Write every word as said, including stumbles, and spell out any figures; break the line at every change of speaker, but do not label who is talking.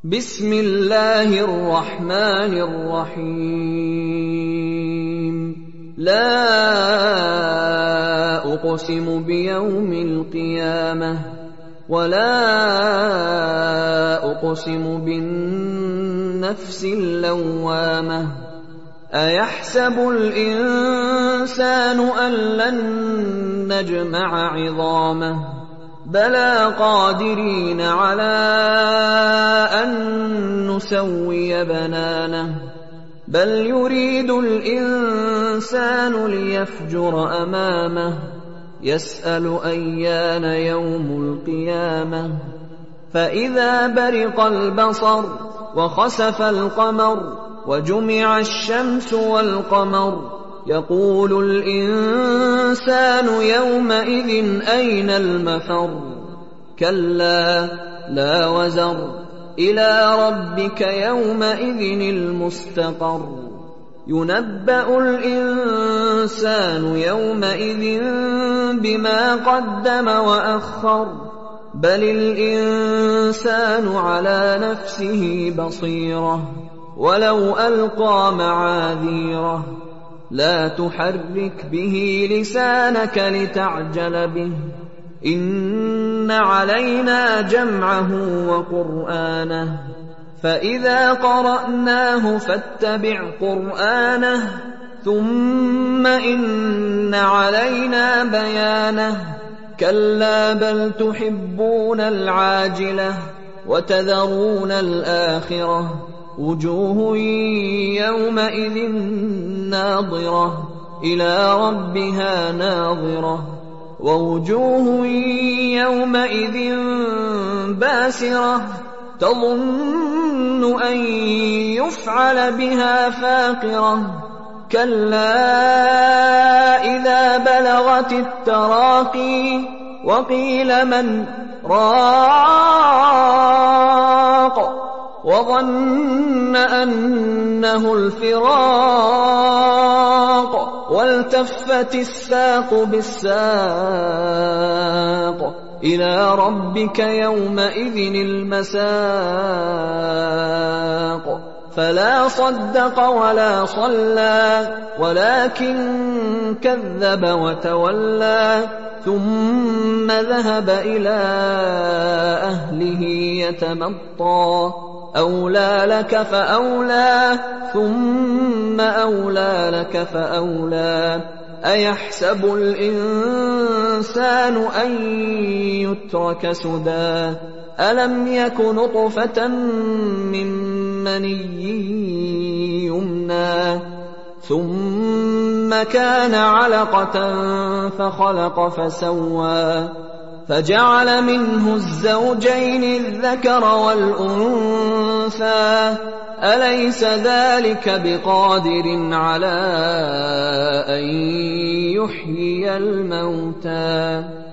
بسم الله الرحمن الرحيم لا أقسم بيوم القيامة ولا أقسم بالنفس اللوامة أيحسب الإنسان أن لن نجمع عظامه بلى قادرين على أن نسوي بنانه بل يريد الإنسان ليفجر أمامه يسأل أيان يوم القيامة فإذا برق البصر وخسف القمر وجمع الشمس والقمر يقول الإنسان يومئذ أين المفر كلا لا وزر إلى ربك يومئذ المستقر ينبأ الإنسان يومئذ بما قدم وأخر بل الإنسان على نفسه بصيرة ولو ألقى معاذيره لا تحرك به لسانك لتعجل به إن علينا جمعه وقرآنه فإذا قرأناه فاتبع قرآنه ثم إن علينا بيانه كلا بل تحبون العاجلة وتذرون الآخرة وجوه يومئذ ناظرة إلى ربها ناظرة ووجوه يومئذ باسرة تظن أن يفعل بها فاقرة كلا إذا بلغت التراقي وقيل من راق وظن أنه الفراق والتفت الساق بالساق إلى ربك يومئذ المساق فلا صدق ولا صلى ولكن كذب وتولى ثم ذهب إلى أهله يتمطى أولى لك فأولى ثم أولى لك فأولى أيحسب الإنسان أن يترك سدى ألم يك نطفة من مني يمنى ثم كان علقة فخلق فسوى فجعل منه الزوجين الذكر والأنثى أليس ذلك بقادر على أن يحيي الموتى